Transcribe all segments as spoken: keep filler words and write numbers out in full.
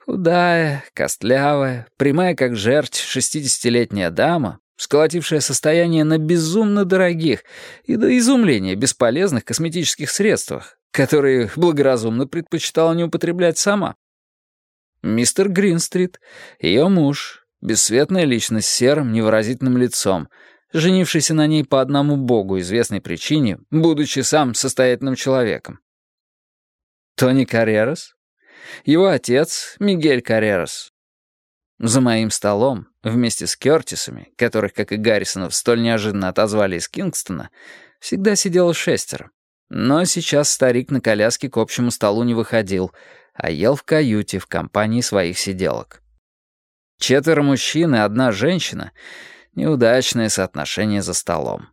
Худая, костлявая, прямая как жерть шестидесятилетняя дама, сколотившая состояние на безумно дорогих и до изумления бесполезных косметических средствах, которые благоразумно предпочитала не употреблять сама. Мистер Гринстрит, ее муж, бесцветная личность с серым невыразительным лицом, женившийся на ней по одному богу известной причине, будучи сам состоятельным человеком. Тони Каррерас, его отец Мигель Каррерас. За моим столом, вместе с Кёртисами, которых, как и Гаррисонов, столь неожиданно отозвали из Кингстона, всегда сидело шестеро. Но сейчас старик на коляске к общему столу не выходил, а ел в каюте в компании своих сиделок. Четверо мужчин и одна женщина — неудачное соотношение за столом.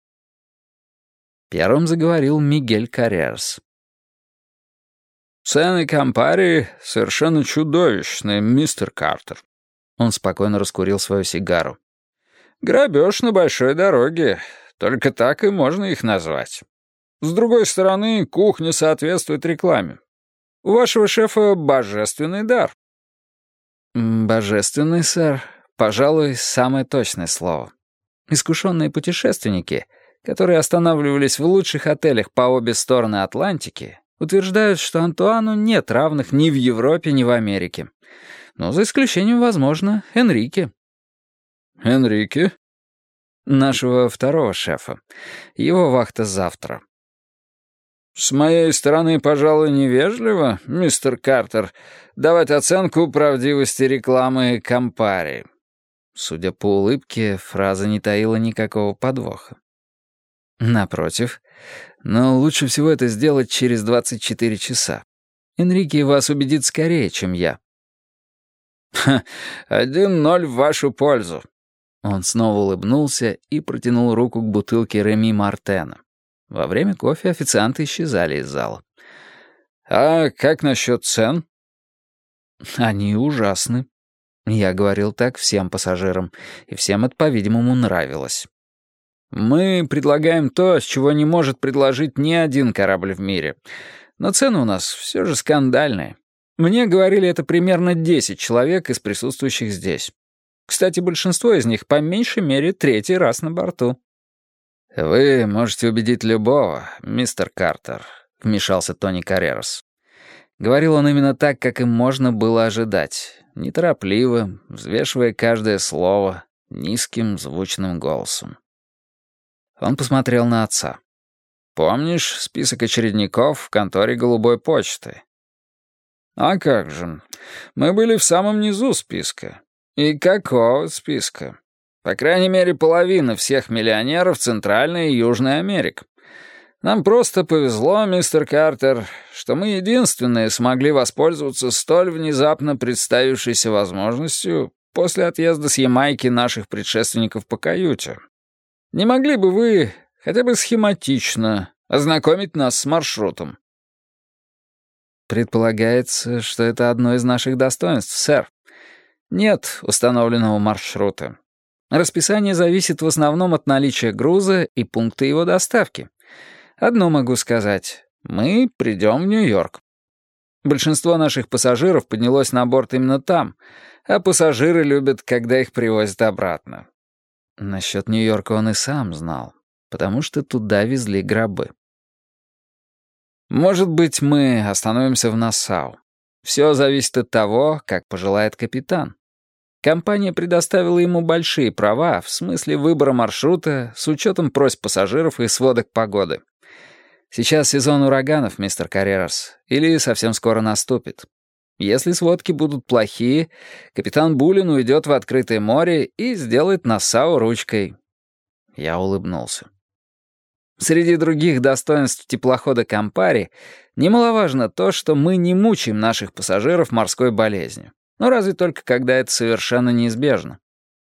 Первым заговорил Мигель Каррерас. «Цены Кампари совершенно чудовищные, мистер Картер». Он спокойно раскурил свою сигару. «Грабеж на большой дороге. Только так и можно их назвать. С другой стороны, кухня соответствует рекламе. У вашего шефа божественный дар». «Божественный, сэр, пожалуй, самое точное слово. Искушенные путешественники, которые останавливались в лучших отелях по обе стороны Атлантики, утверждают, что Антуану нет равных ни в Европе, ни в Америке. Но за исключением, возможно, Энрике». «Энрике?» «Нашего второго шефа. Его вахта завтра». «С моей стороны, пожалуй, невежливо, мистер Картер, давать оценку правдивости рекламы Кампари». Судя по улыбке, фраза не таила никакого подвоха. «Напротив. Но лучше всего это сделать через двадцать четыре часа. Энрике вас убедит скорее, чем я». «Ха, один ноль в вашу пользу». Он снова улыбнулся и протянул руку к бутылке Реми Мартена. Во время кофе официанты исчезали из зала. «А как насчет цен?» «Они ужасны». Я говорил так всем пассажирам, и всем это, по-видимому, нравилось. «Мы предлагаем то, с чего не может предложить ни один корабль в мире. Но цены у нас все же скандальные. Мне говорили это примерно десять человек из присутствующих здесь. Кстати, большинство из них по меньшей мере третий раз на борту». «Вы можете убедить любого, мистер Картер», — вмешался Тони Каррерас. Говорил он именно так, как и можно было ожидать, неторопливо, взвешивая каждое слово, низким звучным голосом. Он посмотрел на отца. «Помнишь список очередников в конторе голубой почты?» «А как же? Мы были в самом низу списка. И какого списка? По крайней мере, половина всех миллионеров Центральной и Южной Америки. Нам просто повезло, мистер Картер, что мы единственные смогли воспользоваться столь внезапно представившейся возможностью после отъезда с Ямайки наших предшественников по каюте. Не могли бы вы хотя бы схематично ознакомить нас с маршрутом?» «Предполагается, что это одно из наших достоинств, сэр. Нет установленного маршрута. Расписание зависит в основном от наличия груза и пункта его доставки. Одно могу сказать. Мы придем в Нью-Йорк. Большинство наших пассажиров поднялось на борт именно там, а пассажиры любят, когда их привозят обратно». Насчет Нью-Йорка он и сам знал, потому что туда везли гробы. «Может быть, мы остановимся в Нассау. Все зависит от того, как пожелает капитан. Компания предоставила ему большие права в смысле выбора маршрута с учетом просьб пассажиров и сводок погоды. Сейчас сезон ураганов, мистер Каррерас, или совсем скоро наступит. Если сводки будут плохие, капитан Буллин уйдет в открытое море и сделает Нассау ручкой». Я улыбнулся. Среди других достоинств теплохода Кампари немаловажно то, что мы не мучаем наших пассажиров морской болезнью. Но разве только когда это совершенно неизбежно.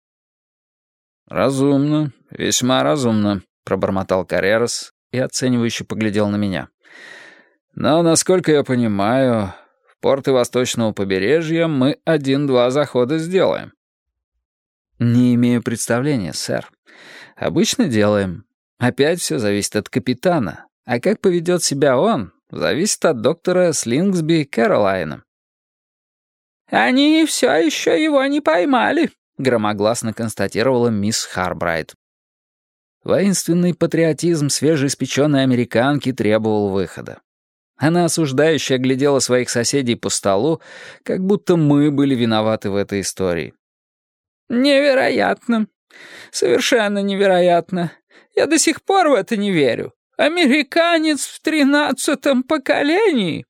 «Разумно, весьма разумно», — пробормотал Каррерас и оценивающе поглядел на меня. «Но, насколько я понимаю, в порты восточного побережья мы один-два захода сделаем». «Не имею представления, сэр. Обычно делаем. Опять все зависит от капитана. А как поведет себя он, зависит от доктора Слингсби Кэролайна». «Они все еще его не поймали», — громогласно констатировала мисс Харбрайт. Воинственный патриотизм свежеиспеченной американки требовал выхода. Она осуждающе оглядела своих соседей по столу, как будто мы были виноваты в этой истории. «Невероятно. Совершенно невероятно. Я до сих пор в это не верю. Американец в тринадцатом поколении».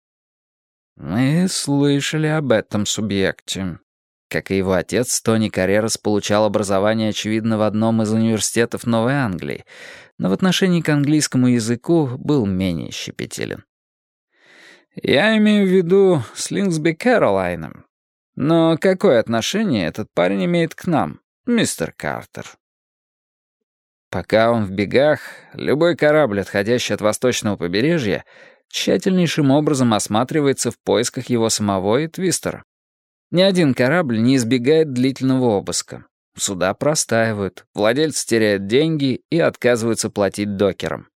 Мы слышали об этом субъекте. Как и его отец, Тони Каррерас получал образование, очевидно, в одном из университетов Новой Англии, но в отношении к английскому языку был менее щепетилен. Я имею в виду Слингсби Кэролайна. Но какое отношение этот парень имеет к нам, мистер Картер? Пока он в бегах, любой корабль, отходящий от восточного побережья, тщательнейшим образом осматривается в поисках его самого и Твистера. Ни один корабль не избегает длительного обыска. Суда простаивают, владельцы теряют деньги и отказываются платить докерам.